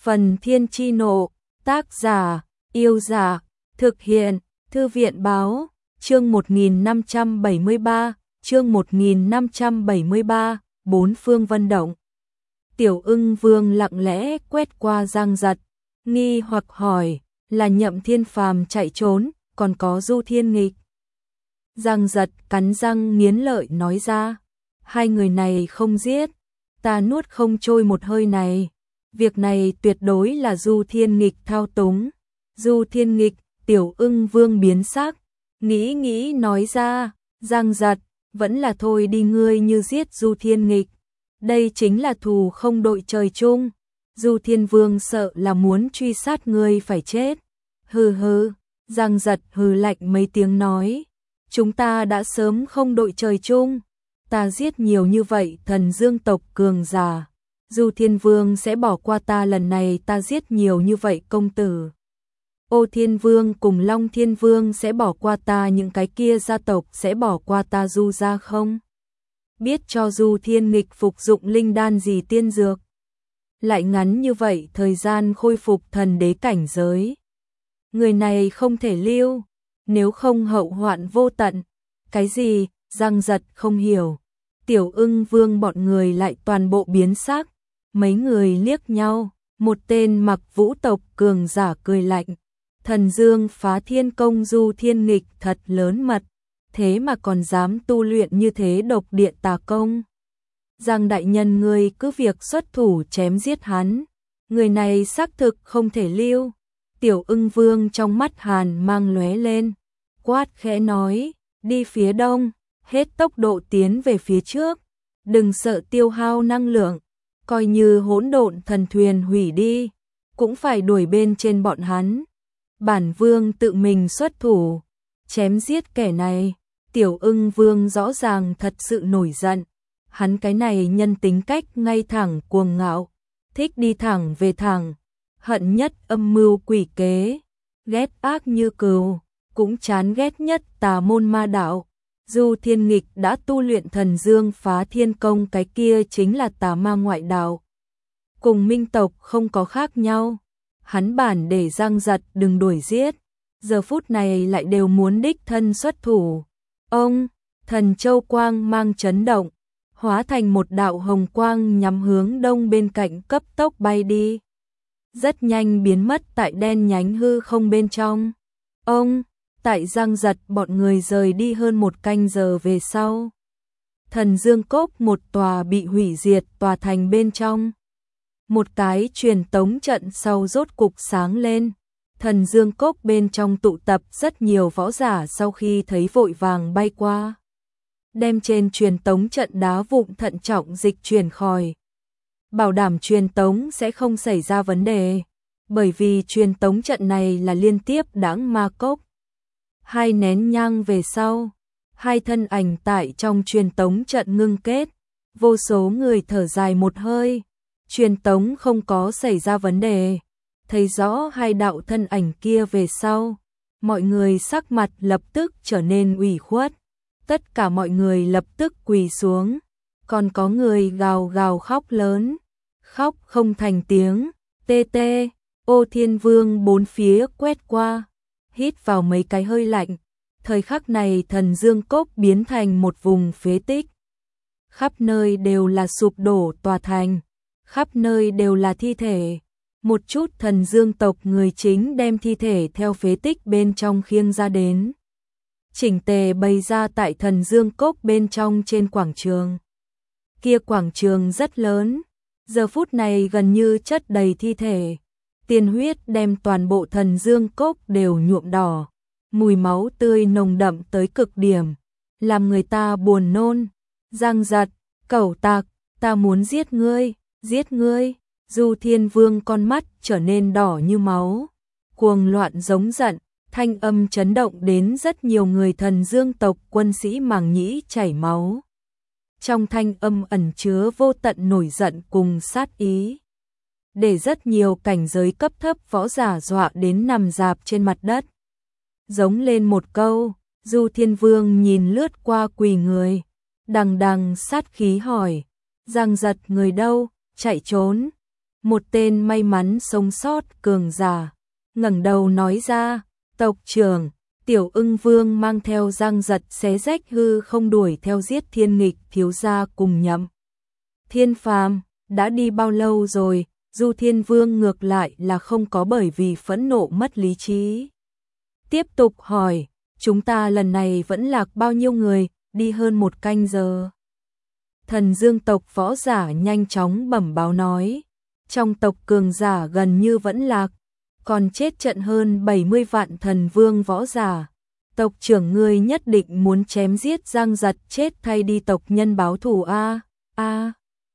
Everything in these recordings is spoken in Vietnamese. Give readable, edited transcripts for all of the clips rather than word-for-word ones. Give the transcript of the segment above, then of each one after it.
Phần Thiên Chi Nộ, tác giả, Yêu Giả, thực hiện, Thư viện Báo, chương 1573, bốn phương vân động. Tiểu Ưng Vương lặng lẽ quét qua Giang Giật, nghi hoặc hỏi, là Nhậm Thiên Phàm chạy trốn, còn có Du Thiên Nghịch. Giang Giật cắn răng nghiến lợi nói ra, hai người này không giết, ta nuốt không trôi một hơi này. Việc này tuyệt đối là Du Thiên Nghịch thao túng. Du Thiên Nghịch, Tiểu Ưng Vương biến sắc, nghĩ nói ra, Giang Giật, vẫn là thôi đi, ngươi như giết Du Thiên Nghịch. Đây chính là thù không đội trời chung. Du Thiên Vương sợ là muốn truy sát ngươi phải chết. Hừ hừ, Giang Giật hừ lạnh mấy tiếng nói, chúng ta đã sớm không đội trời chung. Ta giết nhiều như vậy thần dương tộc cường giả, Du Thiên Vương sẽ bỏ qua ta lần này? Ta giết nhiều như vậy công tử Ô Thiên Vương cùng Long Thiên Vương sẽ bỏ qua ta? Những cái kia gia tộc sẽ bỏ qua ta Du gia không? Biết cho Du Thiên Nghịch phục dụng linh đan gì tiên dược? Lại ngắn như vậy thời gian khôi phục thần đế cảnh giới. Người này không thể lưu, nếu không hậu hoạn vô tận. Cái gì? Giang Giật không hiểu. Tiểu Ưng Vương bọn người lại toàn bộ biến sắc. Mấy người liếc nhau, một tên mặc vũ tộc cường giả cười lạnh. Thần Dương Phá Thiên Công Du Thiên Nghịch thật lớn mật, thế mà còn dám tu luyện như thế độc địa tà công. Giang đại nhân, ngươi cứ việc xuất thủ chém giết hắn, người này xác thực không thể lưu. Tiểu Ưng Vương trong mắt hàn mang lóe lên, quát khẽ nói, đi phía đông, hết tốc độ tiến về phía trước, đừng sợ tiêu hao năng lượng. Coi như hỗn độn thần thuyền hủy đi, cũng phải đuổi bên trên bọn hắn. Bản vương tự mình xuất thủ, chém giết kẻ này. Tiểu Ưng Vương rõ ràng thật sự nổi giận. Hắn cái này nhân tính cách ngay thẳng cuồng ngạo, thích đi thẳng về thẳng, hận nhất âm mưu quỷ kế, ghét ác như cừu, cũng chán ghét nhất tà môn ma đạo. Du Thiên Nghịch đã tu luyện Thần Dương Phá Thiên Công, cái kia chính là tà ma ngoại đạo, cùng minh tộc không có khác nhau. Hắn bản để Giang Giật đừng đuổi giết, giờ phút này lại đều muốn đích thân xuất thủ. Ông, thần châu quang mang chấn động, hóa thành một đạo hồng quang nhắm hướng đông bên cạnh cấp tốc bay đi. Rất nhanh biến mất tại đen nhánh hư không bên trong. Ông, tại Giang Giật bọn người rời đi hơn một canh giờ về sau, Thần Dương Cốc một tòa bị hủy diệt tòa thành bên trong. Một cái truyền tống trận sau rốt cục sáng lên. Thần Dương Cốc bên trong tụ tập rất nhiều võ giả, sau khi thấy vội vàng bay qua, đem trên truyền tống trận đá vụn thận trọng dịch chuyển khỏi, bảo đảm truyền tống sẽ không xảy ra vấn đề, bởi vì truyền tống trận này là liên tiếp đãng ma cốc. Hai nén nhang về sau, hai thân ảnh tại trong truyền tống trận ngưng kết, vô số người thở dài một hơi, truyền tống không có xảy ra vấn đề. Thấy rõ hai đạo thân ảnh kia về sau, mọi người sắc mặt lập tức trở nên ủy khuất, tất cả mọi người lập tức quỳ xuống, còn có người gào gào khóc lớn, khóc không thành tiếng. Tê tê, Ô Thiên Vương bốn phía quét qua, hít vào mấy cái hơi lạnh. Thời khắc này Thần Dương Cốc biến thành một vùng phế tích, khắp nơi đều là sụp đổ tòa thành, khắp nơi đều là thi thể. Một chút thần dương tộc người chính đem thi thể theo phế tích bên trong khiêng ra đến, chỉnh tề bày ra tại Thần Dương Cốc bên trong trên quảng trường. Kia quảng trường rất lớn, giờ phút này gần như chất đầy thi thể, tiên huyết đem toàn bộ Thần Dương Cốc đều nhuộm đỏ, mùi máu tươi nồng đậm tới cực điểm, làm người ta buồn nôn. Giang Giật, cẩu tặc, ta muốn giết ngươi, giết ngươi. Du Thiên Vương con mắt trở nên đỏ như máu, cuồng loạn giống giận, thanh âm chấn động đến rất nhiều người thần dương tộc quân sĩ màng nhĩ chảy máu. Trong thanh âm ẩn chứa vô tận nổi giận cùng sát ý, để rất nhiều cảnh giới cấp thấp võ giả dọa đến nằm rạp trên mặt đất. Giống lên một câu, Du Thiên Vương nhìn lướt qua quỳ người, đằng đằng sát khí hỏi, Giang Giật người đâu, chạy trốn. một tên may mắn sống sót cường giả, ngẩng đầu nói ra, tộc trưởng, Tiểu Ưng Vương mang theo Giang Giật xé rách hư không đuổi theo giết Thiên Nghịch thiếu gia cùng Nhậm Thiên Phàm, đã đi bao lâu rồi? Du Thiên Vương ngược lại là không có bởi vì phẫn nộ mất lý trí. Tiếp tục hỏi, chúng ta lần này vẫn lạc bao nhiêu người, đi hơn 1 canh giờ. Thần Dương tộc võ giả nhanh chóng bẩm báo nói, trong tộc cường giả gần như vẫn lạc, còn chết trận hơn 70 vạn thần vương võ giả. Tộc trưởng ngươi nhất định muốn chém giết Giang Giật chết thay đi tộc nhân báo thù a.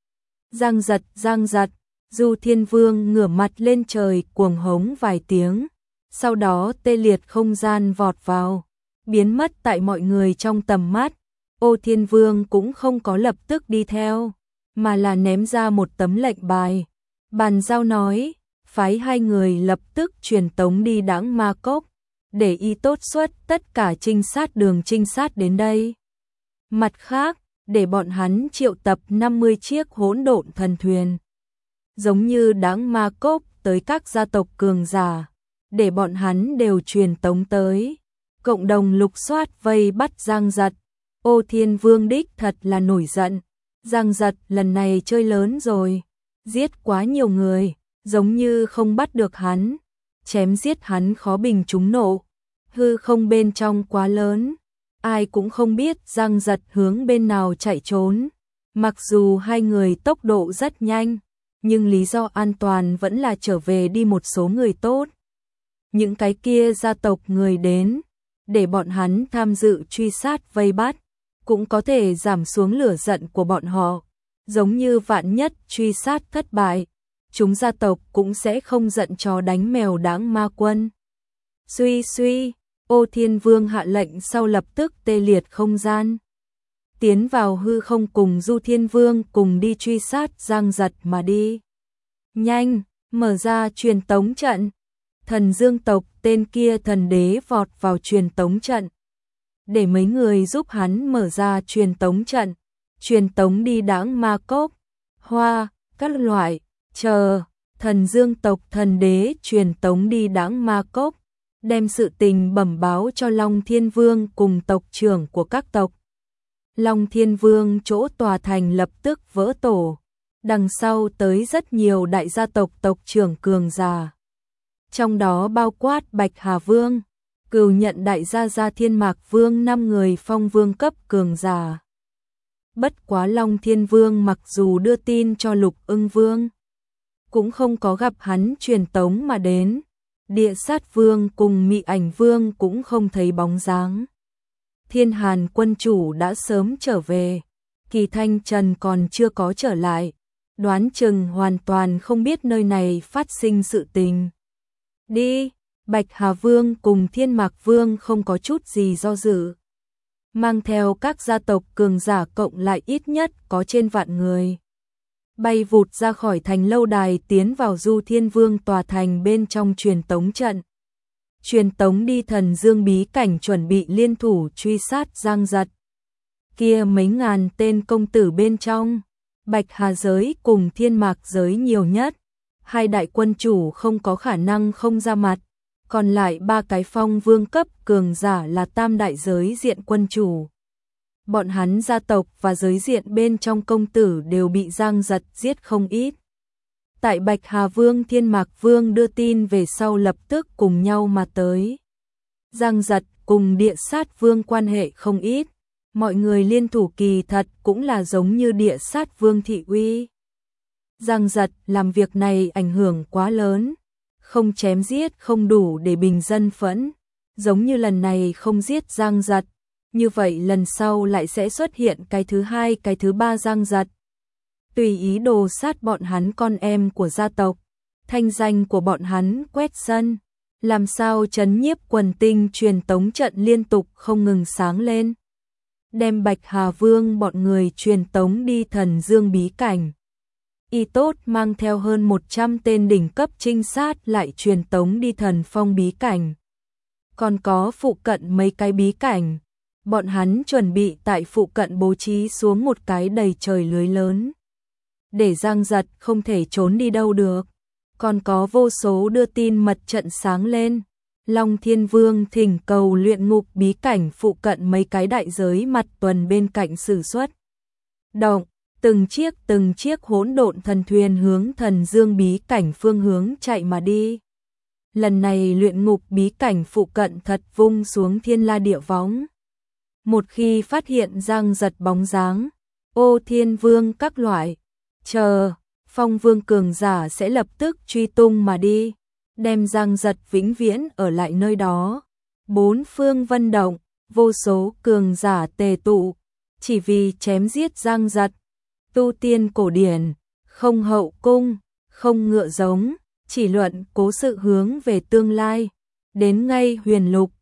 Giang Giật, Du Thiên Vương ngửa mặt lên trời cuồng hống vài tiếng, sau đó tê liệt không gian vọt vào, biến mất tại mọi người trong tầm mắt. Ô Thiên Vương cũng không có lập tức đi theo, mà là ném ra một tấm lệnh bài, bàn giao nói, phái 2 người lập tức truyền tống đi Đãng Ma Cốc, để y tốt xuất tất cả trinh sát đường trinh sát đến đây. Mặt khác, để bọn hắn triệu tập 50 chiếc hỗn độn thần thuyền, giống như Đãng Ma Cốc tới các gia tộc cường giả, để bọn hắn đều truyền tống tới, cộng đồng lục soát vây bắt Giang Giật. Ô Thiên Vương đích thật là nổi giận, Giang Giật lần này chơi lớn rồi, giết quá nhiều người, giống như không bắt được hắn, chém giết hắn khó bình trúng nộ, hư không bên trong quá lớn, ai cũng không biết Giang Giật hướng bên nào chạy trốn. Mặc dù 2 người tốc độ rất nhanh, nhưng lý do an toàn vẫn là trở về đi một số người tốt. Những cái kia gia tộc người đến, để bọn hắn tham dự truy sát vây bắt, cũng có thể giảm xuống lửa giận của bọn họ. Giống như vạn nhất truy sát thất bại, chúng gia tộc cũng sẽ không giận chó đánh mèo Đãng Ma Quân. Suy, Ô Thiên Vương hạ lệnh sau lập tức tê liệt không gian, tiến vào hư không cùng Du Thiên Vương cùng đi truy sát Giang Giật mà đi. Nhanh, mở ra truyền tống trận. Thần Dương tộc tên kia thần đế vọt vào truyền tống trận, để mấy người giúp hắn mở ra truyền tống trận, truyền tống đi Đãng Ma Cốc, Hoa, các loại, chờ. Thần Dương tộc thần đế truyền tống đi Đãng Ma Cốc, đem sự tình bẩm báo cho Long Thiên Vương cùng tộc trưởng của các tộc. Long Thiên Vương chỗ tòa thành lập tức vỡ tổ, đằng sau tới rất nhiều đại gia tộc tộc trưởng cường giả. Trong đó bao quát Bạch Hà Vương, Cừu Nhận đại gia Thiên Mạc Vương 5 người phong vương cấp cường giả. Bất quá Long Thiên Vương mặc dù đưa tin cho Lục Ưng Vương, cũng không có gặp hắn truyền tống mà đến. Địa Sát Vương cùng Mị Ảnh Vương cũng không thấy bóng dáng. Thiên Hàn quân chủ đã sớm trở về, Kỳ Thanh Trần còn chưa có trở lại, đoán chừng hoàn toàn không biết nơi này phát sinh sự tình. Đi, Bạch Hà Vương cùng Thiên Mạc Vương không có chút gì do dự, mang theo các gia tộc cường giả cộng lại ít nhất có trên vạn người, bay vụt ra khỏi thành lâu đài tiến vào Du Thiên Vương tòa thành bên trong truyền tống trận. Truyền tống đi Thần Dương bí cảnh chuẩn bị liên thủ truy sát Giang Giật. Kia mấy ngàn tên công tử bên trong, Bạch Hà giới cùng Thiên Mạc giới nhiều nhất, 2 đại quân chủ không có khả năng không ra mặt, còn lại 3 cái phong vương cấp cường giả là tam đại giới diện quân chủ. Bọn hắn gia tộc và giới diện bên trong công tử đều bị Giang Giật giết không ít. Tại Bạch Hà Vương Thiên Mạc Vương đưa tin về sau lập tức cùng nhau mà tới. Giang Giật cùng Địa Sát Vương quan hệ không ít, mọi người liên thủ kỳ thật cũng là giống như Địa Sát Vương thị uy. Giang Giật làm việc này ảnh hưởng quá lớn, không chém giết không đủ để bình dân phẫn, giống như lần này không giết Giang Giật, như vậy lần sau lại sẽ xuất hiện cái thứ 2, cái thứ 3 Giang Giật. Tùy ý đồ sát bọn hắn con em của gia tộc, thanh danh của bọn hắn quét sân, làm sao trấn nhiếp quần tinh truyền tống trận liên tục không ngừng sáng lên. Đem Bạch Hà Vương bọn người truyền tống đi Thần Dương bí cảnh. Y tốt mang theo hơn 100 tên đỉnh cấp trinh sát lại truyền tống đi Thần Phong bí cảnh. Còn có phụ cận mấy cái bí cảnh, bọn hắn chuẩn bị tại phụ cận bố trí xuống một cái đầy trời lưới lớn, để Giang Giật không thể trốn đi đâu được. còn có vô số đưa tin mật trận sáng lên. Long Thiên Vương thỉnh cầu luyện ngục bí cảnh phụ cận mấy cái đại giới mặt tuần bên cạnh sử xuất động, từng chiếc hỗn độn thần thuyền hướng Thần Dương bí cảnh phương hướng chạy mà đi. Lần này luyện ngục bí cảnh phụ cận thật vung xuống thiên la địa võng. Một khi phát hiện Giang Giật bóng dáng, Ô Thiên Vương các loại, chờ, Phong Vương cường giả sẽ lập tức truy tung mà đi, đem Giang Giật vĩnh viễn ở lại nơi đó. Bốn phương vân động, vô số cường giả tề tụ, chỉ vì chém giết Giang Giật. Tu tiên cổ điển, không hậu cung, không ngựa giống, chỉ luận cố sự hướng về tương lai. Đến ngay huyền lục,